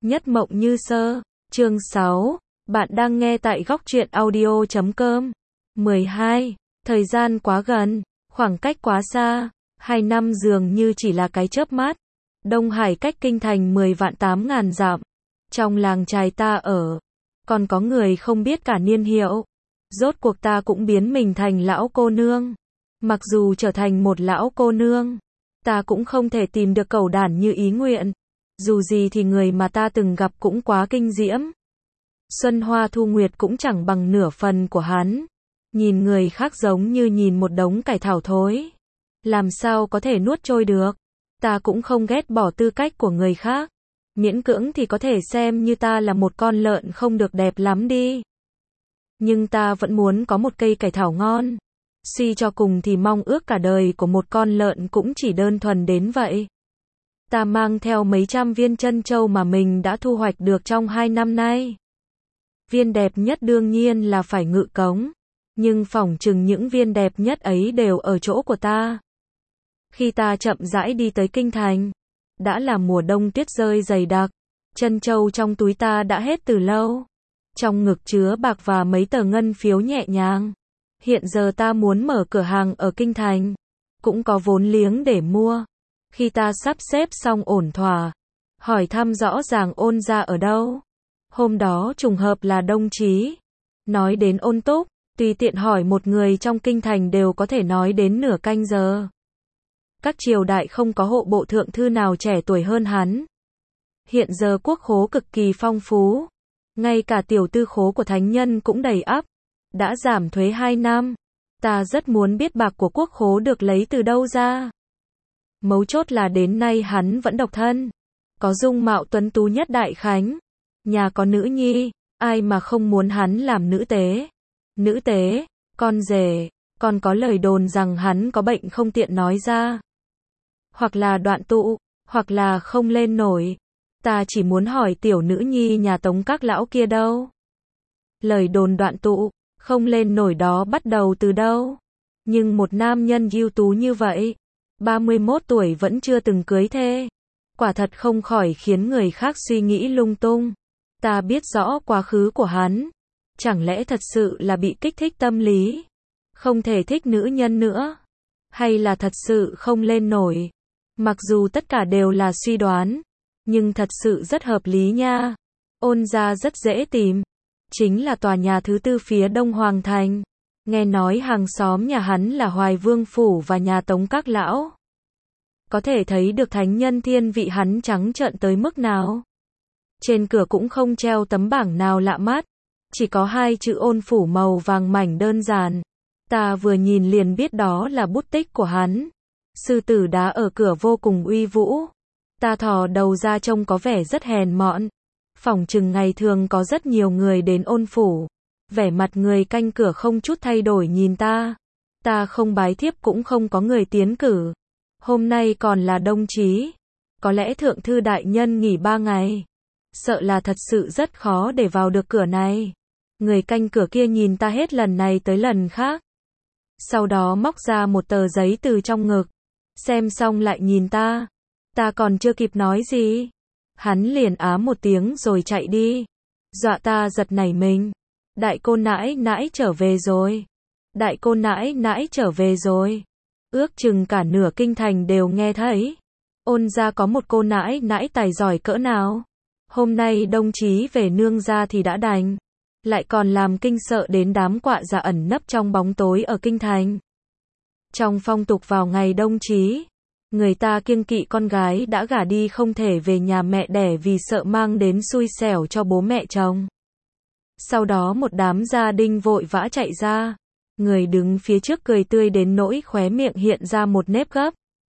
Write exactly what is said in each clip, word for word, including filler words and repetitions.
Nhất mộng như sơ. Chương sáu. Bạn đang nghe tại góc truyện audio chấm com. mười hai. Thời gian quá gần, khoảng cách quá xa, hai năm dường như chỉ là cái chớp mắt. Đông Hải cách kinh thành mười vạn tám ngàn dặm. Trong làng trài ta ở, còn có người không biết cả niên hiệu. Rốt cuộc ta cũng biến mình thành lão cô nương. Mặc dù trở thành một lão cô nương, ta cũng không thể tìm được cẩu đản như ý nguyện. Dù gì thì người mà ta từng gặp cũng quá kinh diễm. Xuân Hoa Thu Nguyệt cũng chẳng bằng nửa phần của hắn. Nhìn người khác giống như nhìn một đống cải thảo thối. Làm sao có thể nuốt trôi được. Ta cũng không ghét bỏ tư cách của người khác. Miễn cưỡng thì có thể xem như ta là một con lợn không được đẹp lắm đi. Nhưng ta vẫn muốn có một cây cải thảo ngon. Suy cho cùng thì mong ước cả đời của một con lợn cũng chỉ đơn thuần đến vậy. Ta mang theo mấy trăm viên trân châu mà mình đã thu hoạch được trong hai năm nay. Viên đẹp nhất đương nhiên là phải Ngự Cống. Nhưng phỏng chừng những viên đẹp nhất ấy đều ở chỗ của ta. Khi ta chậm rãi đi tới kinh thành, đã là mùa đông tuyết rơi dày đặc. Trân châu trong túi ta đã hết từ lâu. Trong ngực chứa bạc và mấy tờ ngân phiếu nhẹ nhàng. Hiện giờ ta muốn mở cửa hàng ở kinh thành. Cũng có vốn liếng để mua. Khi ta sắp xếp xong ổn thỏa, hỏi thăm rõ ràng Ôn gia ở đâu. Hôm đó trùng hợp là Đông Chí. Nói đến Ôn Túc, tùy tiện hỏi một người trong kinh thành đều có thể nói đến nửa canh giờ. Các triều đại không có hộ bộ thượng thư nào trẻ tuổi hơn hắn. Hiện giờ quốc khố cực kỳ phong phú. Ngay cả tiểu tư khố của thánh nhân cũng đầy ắp. Đã giảm thuế hai năm. Ta rất muốn biết bạc của quốc khố được lấy từ đâu ra. Mấu chốt là đến nay hắn vẫn độc thân. Có dung mạo tuấn tú nhất đại khánh. Nhà có nữ nhi, ai mà không muốn hắn làm nữ tế. Nữ tế, con rể, còn có lời đồn rằng hắn có bệnh không tiện nói ra. Hoặc là đoạn tụ, hoặc là không lên nổi. Ta chỉ muốn hỏi tiểu nữ nhi nhà Tống các lão kia đâu. Lời đồn đoạn tụ, không lên nổi đó bắt đầu từ đâu. Nhưng một nam nhân ưu tú như vậy, ba mươi mốt tuổi vẫn chưa từng cưới thê. Quả thật không khỏi khiến người khác suy nghĩ lung tung. Ta biết rõ quá khứ của hắn. Chẳng lẽ thật sự là bị kích thích tâm lý? Không thể thích nữ nhân nữa? Hay là thật sự không lên nổi? Mặc dù tất cả đều là suy đoán, nhưng thật sự rất hợp lý nha. Ôn gia rất dễ tìm. Chính là tòa nhà thứ tư phía đông Hoàng Thành. Nghe nói hàng xóm nhà hắn là Hoài Vương Phủ và nhà Tống các lão. Có thể thấy được thánh nhân thiên vị hắn trắng trợn tới mức nào. Trên cửa cũng không treo tấm bảng nào lạ mắt. Chỉ có hai chữ Ôn Phủ màu vàng mảnh đơn giản. Ta vừa nhìn liền biết đó là bút tích của hắn. Sư tử đá ở cửa vô cùng uy vũ. Ta thò đầu ra trông có vẻ rất hèn mọn. Phỏng chừng ngày thường có rất nhiều người đến Ôn Phủ. Vẻ mặt người canh cửa không chút thay đổi nhìn ta. Ta không bái thiếp cũng không có người tiến cử. Hôm nay còn là Đông Chí. Có lẽ thượng thư đại nhân nghỉ ba ngày. Sợ là thật sự rất khó để vào được cửa này. Người canh cửa kia nhìn ta hết lần này tới lần khác. Sau đó móc ra một tờ giấy từ trong ngực. Xem xong lại nhìn ta. Ta còn chưa kịp nói gì. Hắn liền á một tiếng rồi chạy đi. Dọa ta giật nảy mình. Đại cô nãi nãi trở về rồi. Đại cô nãi nãi trở về rồi. Ước chừng cả nửa kinh thành đều nghe thấy. Ôn gia có một cô nãi nãi tài giỏi cỡ nào. Hôm nay Đông Chí về nương gia thì đã đành. Lại còn làm kinh sợ đến đám quạ già ẩn nấp trong bóng tối ở kinh thành. Trong phong tục vào ngày Đông Chí, người ta kiêng kỵ con gái đã gả đi không thể về nhà mẹ đẻ vì sợ mang đến xui xẻo cho bố mẹ chồng. Sau đó một đám gia đình vội vã chạy ra. Người đứng phía trước cười tươi đến nỗi khóe miệng hiện ra một nếp gấp.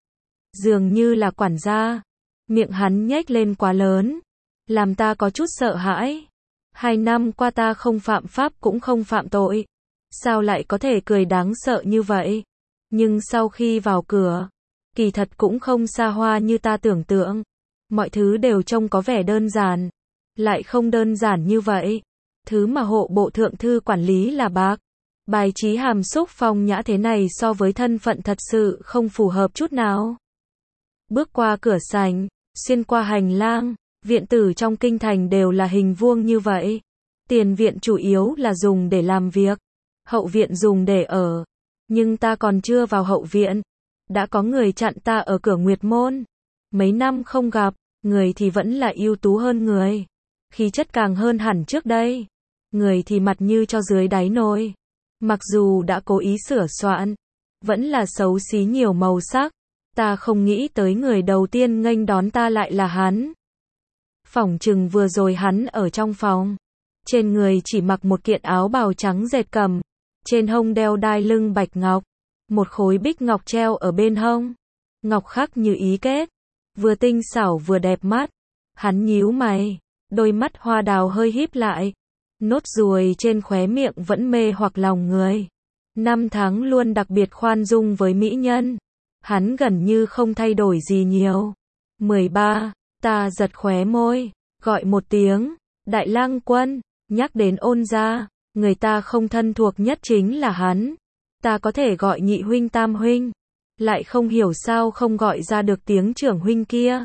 Dường như là quản gia. Miệng hắn nhếch lên quá lớn. Làm ta có chút sợ hãi. Hai năm qua ta không phạm pháp cũng không phạm tội. Sao lại có thể cười đáng sợ như vậy? Nhưng sau khi vào cửa, kỳ thật cũng không xa hoa như ta tưởng tượng. Mọi thứ đều trông có vẻ đơn giản. Lại không đơn giản như vậy. Thứ mà hộ bộ thượng thư quản lý là bạc. Bài trí hàm xúc phong nhã thế này so với thân phận thật sự không phù hợp chút nào. Bước qua cửa sảnh, xuyên qua hành lang, Viện tử trong kinh thành đều là hình vuông như vậy. Tiền viện chủ yếu là dùng để làm việc, hậu viện dùng để ở. Nhưng ta còn chưa vào hậu viện, đã có người chặn ta ở cửa Nguyệt Môn. Mấy năm không gặp, người thì vẫn là ưu tú hơn người, khí chất càng hơn hẳn trước đây. Người thì mặt như cho dưới đáy nồi. Mặc dù đã cố ý sửa soạn, vẫn là xấu xí nhiều màu sắc. Ta không nghĩ tới người đầu tiên nghênh đón ta lại là hắn. Phỏng chừng vừa rồi hắn ở trong phòng. Trên người chỉ mặc một kiện áo bào trắng dệt cầm. Trên hông đeo đai lưng bạch ngọc. Một khối bích ngọc treo ở bên hông. Ngọc khắc như ý kết. Vừa tinh xảo vừa đẹp mắt. Hắn nhíu mày. Đôi mắt hoa đào hơi híp lại. Nốt ruồi trên khóe miệng vẫn mê hoặc lòng người. Năm tháng luôn đặc biệt khoan dung với mỹ nhân. Hắn gần như không thay đổi gì nhiều. mười ba. Ta giật khóe môi. Gọi một tiếng. Đại lang quân. Nhắc đến Ôn gia. Người ta không thân thuộc nhất chính là hắn. Ta có thể gọi nhị huynh tam huynh. Lại không hiểu sao không gọi ra được tiếng trưởng huynh kia.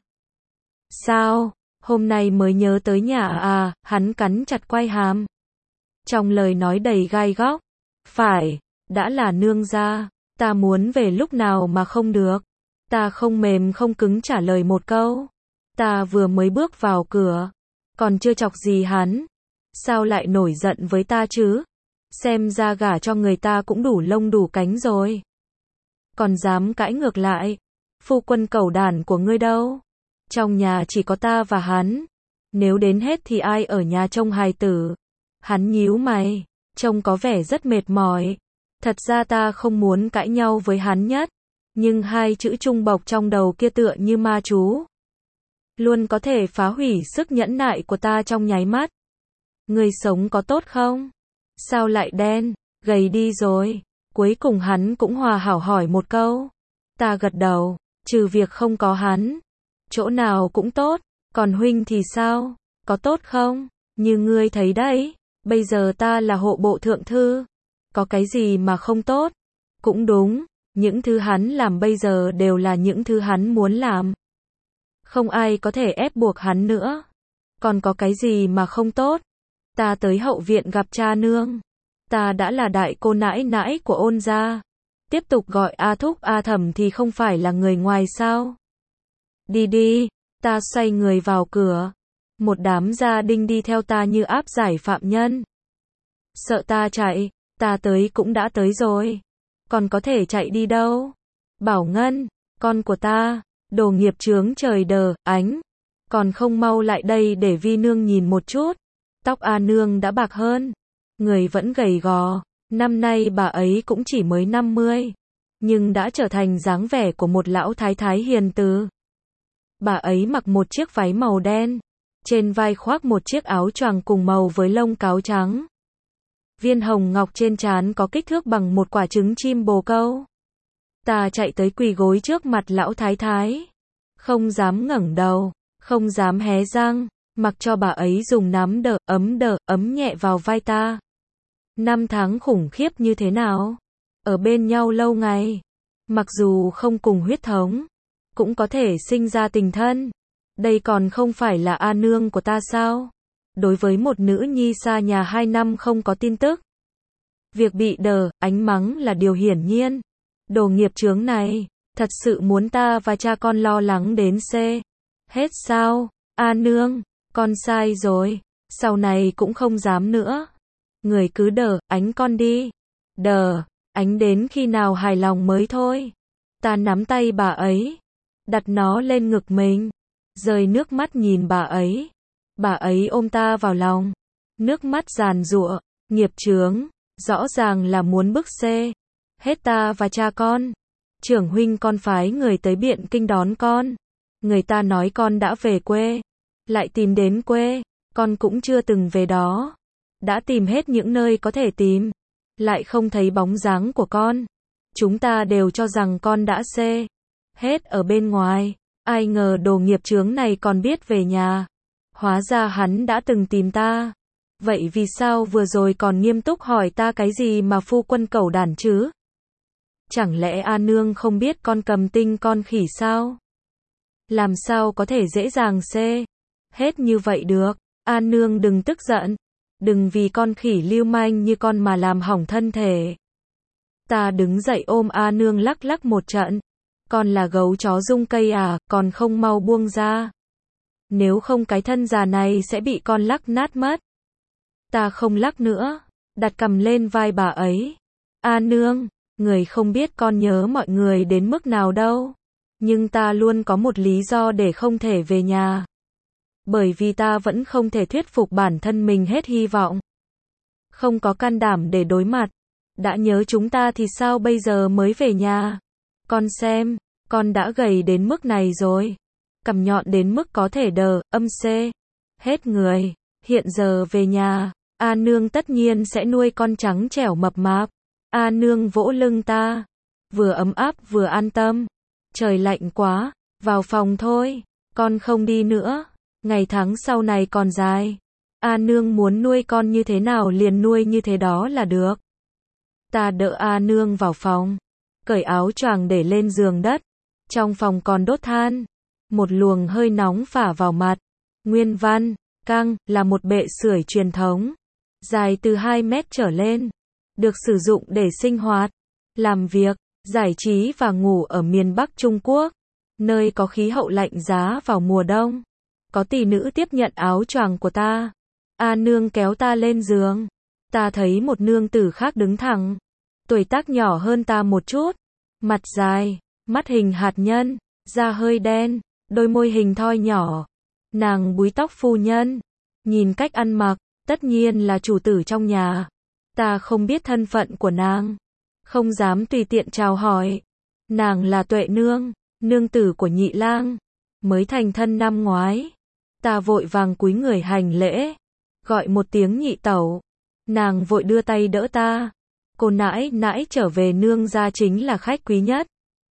Sao? Hôm nay mới nhớ tới nhà à? Hắn cắn chặt quai hàm. Trong lời nói đầy gai góc. Phải, đã là nương gia. Ta muốn về lúc nào mà không được. Ta không mềm không cứng trả lời một câu. Ta vừa mới bước vào cửa. Còn chưa chọc gì hắn. Sao lại nổi giận với ta chứ? Xem ra gả cho người ta cũng đủ lông đủ cánh rồi. Còn dám cãi ngược lại. Phu quân cẩu đản của ngươi đâu? Trong nhà chỉ có ta và hắn. Nếu đến hết thì ai ở nhà trông hài tử? Hắn nhíu mày. Trông có vẻ rất mệt mỏi. Thật ra ta không muốn cãi nhau với hắn nhất. Nhưng hai chữ trung bộc trong đầu kia tựa như ma chú. Luôn có thể phá hủy sức nhẫn nại của ta trong nháy mắt. Người sống có tốt không? Sao lại đen, gầy đi rồi? Cuối cùng hắn cũng hòa hảo hỏi một câu. Ta gật đầu, trừ việc không có hắn. Chỗ nào cũng tốt, còn huynh thì sao? Có tốt không? Như ngươi thấy đấy, bây giờ ta là hộ bộ thượng thư. Có cái gì mà không tốt? Cũng đúng, những thứ hắn làm bây giờ đều là những thứ hắn muốn làm. Không ai có thể ép buộc hắn nữa. Còn có cái gì mà không tốt? Ta tới hậu viện gặp cha nương. Ta đã là đại cô nãi nãi của Ôn gia. Tiếp tục gọi A thúc A thẩm thì không phải là người ngoài sao? Đi đi, ta xoay người vào cửa. Một đám gia đình đi theo ta như áp giải phạm nhân. Sợ ta chạy, ta tới cũng đã tới rồi. Còn có thể chạy đi đâu? Bảo Ngân, con của ta, đồ nghiệp chướng trời đờ, ánh. Còn không mau lại đây để vi nương nhìn một chút. Tóc A nương đã bạc hơn. Người vẫn gầy gò. Năm nay bà ấy cũng chỉ mới năm mươi. Nhưng đã trở thành dáng vẻ của một lão thái thái hiền từ. Bà ấy mặc một chiếc váy màu đen. Trên vai khoác một chiếc áo choàng cùng màu với lông cáo trắng. Viên hồng ngọc trên trán có kích thước bằng một quả trứng chim bồ câu. Ta chạy tới quỳ gối trước mặt lão thái thái. Không dám ngẩng đầu, không dám hé răng, mặc cho bà ấy dùng nắm đỡ, ấm đỡ, ấm nhẹ vào vai ta. Năm tháng khủng khiếp như thế nào? Ở bên nhau lâu ngày. Mặc dù không cùng huyết thống, cũng có thể sinh ra tình thân. Đây còn không phải là A nương của ta sao? Đối với một nữ nhi xa nhà hai năm không có tin tức. Việc bị đờ, ánh mắng là điều hiển nhiên. Đồ nghiệp chướng này, thật sự muốn ta và cha con lo lắng đến xê. Hết sao? A nương, con sai rồi. Sau này cũng không dám nữa. Người cứ đờ, ánh con đi. Đờ, ánh đến khi nào hài lòng mới thôi. Ta nắm tay bà ấy. Đặt nó lên ngực mình. Rơi nước mắt nhìn bà ấy. Bà ấy ôm ta vào lòng. Nước mắt giàn giụa. Nghiệp chướng. Rõ ràng là muốn bức xê. Hết ta và cha con. Trưởng huynh con phái người tới Biện Kinh đón con. Người ta nói con đã về quê. Lại tìm đến quê. Con cũng chưa từng về đó. Đã tìm hết những nơi có thể tìm. Lại không thấy bóng dáng của con. Chúng ta đều cho rằng con đã xê. Hết ở bên ngoài. Ai ngờ đồ nghiệp chướng này còn biết về nhà. Hóa ra hắn đã từng tìm ta. Vậy vì sao vừa rồi còn nghiêm túc hỏi ta cái gì mà phu quân cẩu đản chứ? Chẳng lẽ A nương không biết con cầm tinh con khỉ sao? Làm sao có thể dễ dàng xê? hết như vậy được. A nương đừng tức giận. Đừng vì con khỉ lưu manh như con mà làm hỏng thân thể. Ta đứng dậy ôm A nương lắc lắc một trận. Con là gấu chó rung cây à, còn không mau buông ra. Nếu không cái thân già này sẽ bị con lắc nát mất. Ta không lắc nữa, đặt cằm lên vai bà ấy. A nương, người không biết con nhớ mọi người đến mức nào đâu. Nhưng ta luôn có một lý do để không thể về nhà. Bởi vì ta vẫn không thể thuyết phục bản thân mình hết hy vọng. Không có can đảm để đối mặt. Đã nhớ chúng ta thì sao bây giờ mới về nhà? Con xem, con đã gầy đến mức này rồi. Cằm nhọn đến mức có thể đờ, âm C. Hết người. Hiện giờ về nhà, A nương tất nhiên sẽ nuôi con trắng trẻo mập mạp. A nương vỗ lưng ta. Vừa ấm áp vừa an tâm. Trời lạnh quá, vào phòng thôi. Con không đi nữa. Ngày tháng sau này còn dài. A nương muốn nuôi con như thế nào liền nuôi như thế đó là được. Ta đỡ A nương vào phòng. Cởi áo choàng để lên giường đất. Trong phòng còn đốt than. Một luồng hơi nóng phả vào mặt. Nguyên văn, căng, là một bệ sưởi truyền thống. Dài từ hai mét trở lên. Được sử dụng để sinh hoạt, làm việc, giải trí và ngủ ở miền Bắc Trung Quốc. Nơi có khí hậu lạnh giá vào mùa đông. Có tỷ nữ tiếp nhận áo choàng của ta. A nương kéo ta lên giường. Ta thấy một nương tử khác đứng thẳng. Tuổi tác nhỏ hơn ta một chút. Mặt dài, mắt hình hạt nhân, da hơi đen, đôi môi hình thoi nhỏ. Nàng búi tóc phu nhân. Nhìn cách ăn mặc, tất nhiên là chủ tử trong nhà. Ta không biết thân phận của nàng. Không dám tùy tiện chào hỏi. Nàng là Tuệ nương, nương tử của Nhị lang. Mới thành thân năm ngoái. Ta vội vàng cúi người hành lễ. Gọi một tiếng nhị tẩu. Nàng vội đưa tay đỡ ta. Cô nãi nãi trở về nương gia chính là khách quý nhất.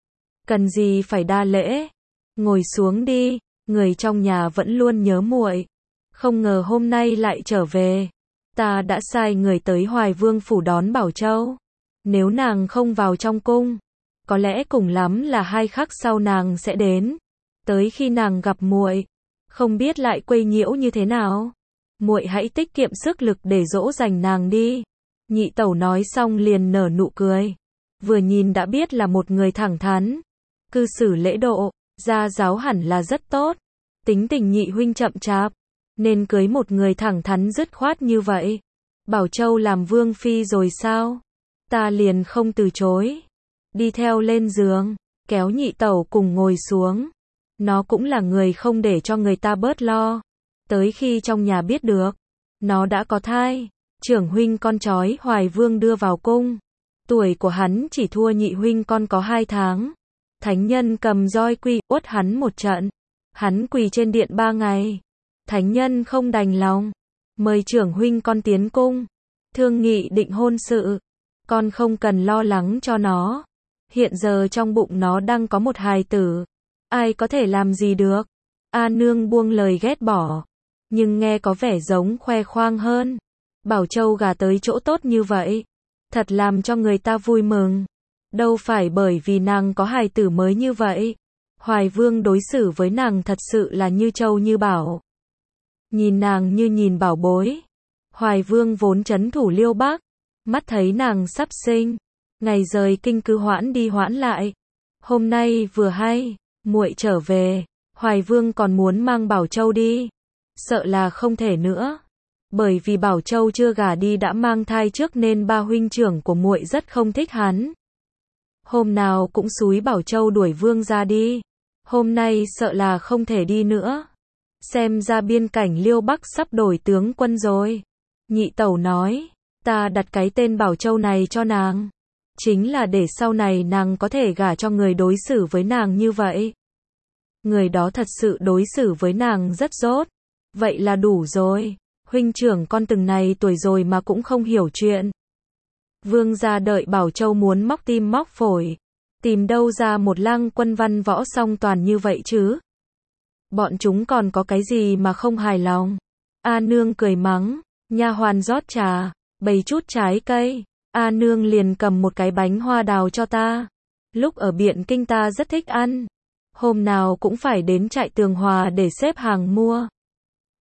Cần gì phải đa lễ. Ngồi xuống đi, người trong nhà vẫn luôn nhớ muội. Không ngờ hôm nay lại trở về. Ta đã sai người tới Hoài Vương phủ đón Bảo Châu. Nếu nàng không vào trong cung, có lẽ cùng lắm là hai khắc sau nàng sẽ đến. Tới khi nàng gặp muội, không biết lại quấy nhiễu như thế nào. Muội hãy tiết kiệm sức lực để dỗ dành nàng đi. Nhị tẩu nói xong liền nở nụ cười. Vừa nhìn đã biết là một người thẳng thắn, cư xử lễ độ, gia giáo hẳn là rất tốt. Tính tình nhị huynh chậm chạp, nên cưới một người thẳng thắn dứt khoát như vậy. Bảo Châu làm vương phi rồi sao? Ta liền không từ chối. Đi theo lên giường, kéo nhị tẩu cùng ngồi xuống. Nó cũng là người không để cho người ta bớt lo. Tới khi trong nhà biết được, nó đã có thai. Trưởng huynh con trói Hoài Vương đưa vào cung. Tuổi của hắn chỉ thua nhị huynh con có hai tháng. Thánh nhân cầm roi quy uất hắn một trận. Hắn quỳ trên điện ba ngày. Thánh nhân không đành lòng. Mời trưởng huynh con tiến cung. Thương nghị định hôn sự. Con không cần lo lắng cho nó. Hiện giờ trong bụng nó đang có một hài tử. Ai có thể làm gì được. A nương buông lời ghét bỏ. Nhưng nghe có vẻ giống khoe khoang hơn. Bảo Châu gả tới chỗ tốt như vậy. Thật làm cho người ta vui mừng. Đâu phải bởi vì nàng có hài tử mới như vậy. Hoài Vương đối xử với nàng thật sự là như châu như bảo. Nhìn nàng như nhìn bảo bối. Hoài Vương vốn trấn thủ Liêu Bắc. Mắt thấy nàng sắp sinh. Ngày rời kinh cứ hoãn đi hoãn lại. Hôm nay vừa hay, muội trở về. Hoài Vương còn muốn mang Bảo Châu đi. Sợ là không thể nữa. Bởi vì Bảo Châu chưa gả đi đã mang thai trước nên ba huynh trưởng của muội rất không thích hắn. Hôm nào cũng xúi Bảo Châu đuổi Vương ra đi. Hôm nay sợ là không thể đi nữa. Xem ra biên cảnh Liêu Bắc sắp đổi tướng quân rồi. Nhị tẩu nói, ta đặt cái tên Bảo Châu này cho nàng. Chính là để sau này nàng có thể gả cho người đối xử với nàng như vậy. Người đó thật sự đối xử với nàng rất tốt. Vậy là đủ rồi. Huynh trưởng con từng này tuổi rồi mà cũng không hiểu chuyện. Vương gia đợi Bảo Châu muốn móc tim móc phổi. Tìm đâu ra một lang quân văn võ song toàn như vậy chứ? Bọn chúng còn có cái gì mà không hài lòng? A nương cười mắng. Nha hoàn rót trà, bày chút trái cây. A nương liền cầm một cái bánh hoa đào cho ta. Lúc ở Biện Kinh ta rất thích ăn. Hôm nào cũng phải đến trại Tường Hòa để xếp hàng mua.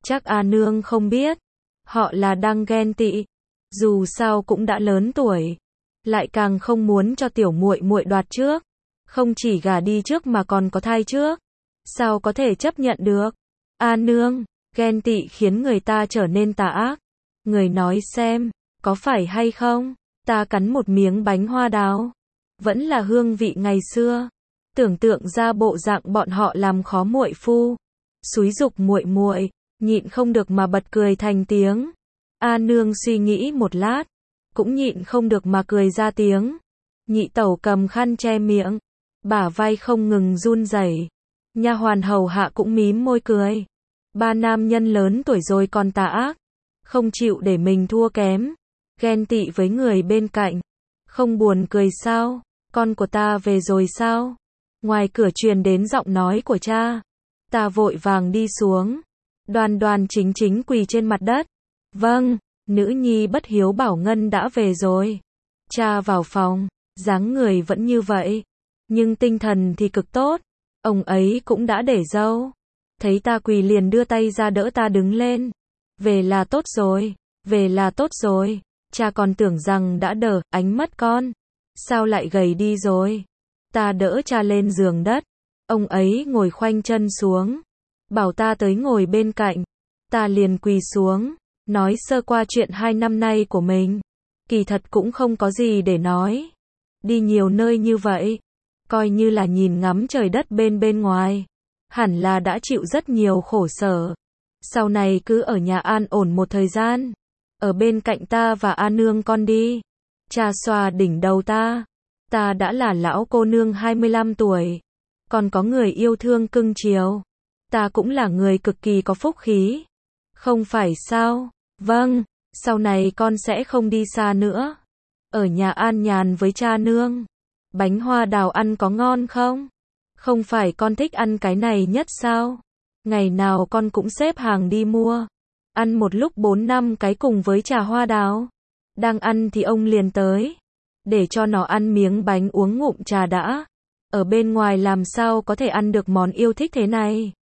Chắc A Nương không biết, họ là đang ghen tị, dù sao cũng đã lớn tuổi, lại càng không muốn cho tiểu muội muội đoạt trước, không chỉ gả đi trước mà còn có thai trước, sao có thể chấp nhận được. A Nương, ghen tị khiến người ta trở nên tà ác. Người nói xem, có phải hay không? Ta cắn một miếng bánh hoa đào, vẫn là hương vị ngày xưa. Tưởng tượng ra bộ dạng bọn họ làm khó muội phu, xúi giục muội muội, nhịn không được mà bật cười thành tiếng. A Nương suy nghĩ một lát, cũng nhịn không được mà cười ra tiếng. Nhị tẩu cầm khăn che miệng, bả vai không ngừng run rẩy. Nha hoàn hầu hạ cũng mím môi cười. Ba nam nhân lớn tuổi rồi còn tà ác, không chịu để mình thua kém, ghen tị với người bên cạnh. Không buồn cười sao? Con của ta về rồi sao? Ngoài cửa truyền đến giọng nói của cha. Ta vội vàng đi xuống, đoan đoan chính chính quỳ trên mặt đất. Vâng, nữ nhi bất hiếu bảo Ngân đã về rồi. Cha vào phòng, dáng người vẫn như vậy, nhưng tinh thần thì cực tốt. Ông ấy cũng đã để dâu. Thấy ta quỳ liền đưa tay ra đỡ ta đứng lên. Về là tốt rồi, về là tốt rồi. Cha còn tưởng rằng đã đỡ, ánh mắt con. Sao lại gầy đi rồi? Ta đỡ cha lên giường đất. Ông ấy ngồi khoanh chân xuống, bảo ta tới ngồi bên cạnh. Ta liền quỳ xuống, nói sơ qua chuyện hai năm nay của mình. Kỳ thật cũng không có gì để nói. Đi nhiều nơi như vậy, coi như là nhìn ngắm trời đất bên bên ngoài. Hẳn là đã chịu rất nhiều khổ sở. Sau này cứ ở nhà an ổn một thời gian. Ở bên cạnh ta và A Nương con đi. Cha xoa đỉnh đầu ta. Ta đã là lão cô nương hai mươi lăm tuổi. Còn có người yêu thương cưng chiều. Ta cũng là người cực kỳ có phúc khí. Không phải sao? Vâng, sau này con sẽ không đi xa nữa. Ở nhà an nhàn với cha nương. Bánh hoa đào ăn có ngon không? Không phải con thích ăn cái này nhất sao? Ngày nào con cũng xếp hàng đi mua. Ăn một lúc bốn năm cái cùng với trà hoa đào. Đang ăn thì ông liền tới. Để cho nó ăn miếng bánh uống ngụm trà đã. Ở bên ngoài làm sao có thể ăn được món yêu thích thế này.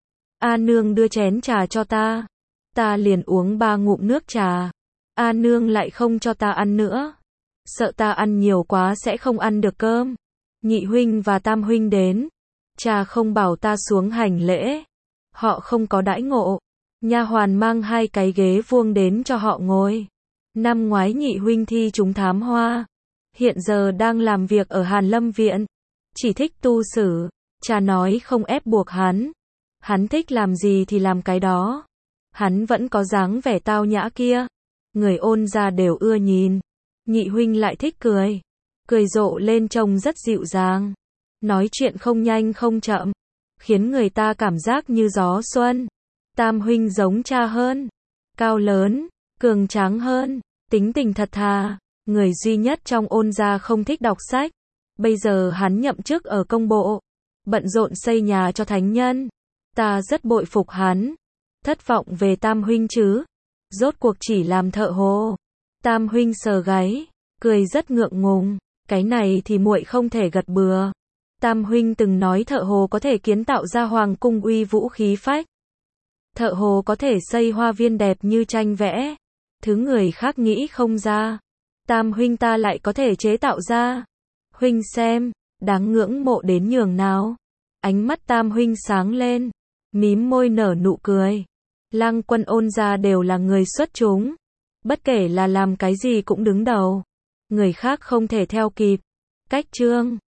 A Nương đưa chén trà cho ta. Ta liền uống ba ngụm nước trà. A Nương lại không cho ta ăn nữa. Sợ ta ăn nhiều quá sẽ không ăn được cơm. Nhị huynh và tam huynh đến. Cha không bảo ta xuống hành lễ. Họ không có đãi ngộ. Nha hoàn mang hai cái ghế vuông đến cho họ ngồi. Năm ngoái nhị huynh thi trúng thám hoa. Hiện giờ đang làm việc ở Hàn Lâm Viện. Chỉ thích tu sử. Cha nói không ép buộc hắn. Hắn thích làm gì thì làm cái đó. Hắn vẫn có dáng vẻ tao nhã kia. Người ôn gia đều ưa nhìn. Nhị huynh lại thích cười. Cười rộ lên trông rất dịu dàng. Nói chuyện không nhanh không chậm. Khiến người ta cảm giác như gió xuân. Tam huynh giống cha hơn. Cao lớn, cường tráng hơn. Tính tình thật thà. Người duy nhất trong ôn gia không thích đọc sách. Bây giờ hắn nhậm chức ở công bộ. Bận rộn xây nhà cho thánh nhân. Ta rất bội phục hắn. Thất vọng về tam huynh chứ. Rốt cuộc chỉ làm thợ hồ. Tam huynh sờ gáy. Cười rất ngượng ngùng. Cái này thì muội không thể gật bừa. Tam huynh từng nói thợ hồ có thể kiến tạo ra hoàng cung uy vũ khí phách. Thợ hồ có thể xây hoa viên đẹp như tranh vẽ. Thứ người khác nghĩ không ra. Tam huynh ta lại có thể chế tạo ra. Huynh xem, đáng ngưỡng mộ đến nhường nào. Ánh mắt tam huynh sáng lên. Mím môi nở nụ cười. Lang quân ôn gia đều là người xuất chúng. Bất kể là làm cái gì cũng đứng đầu. Người khác không thể theo kịp. Cách chương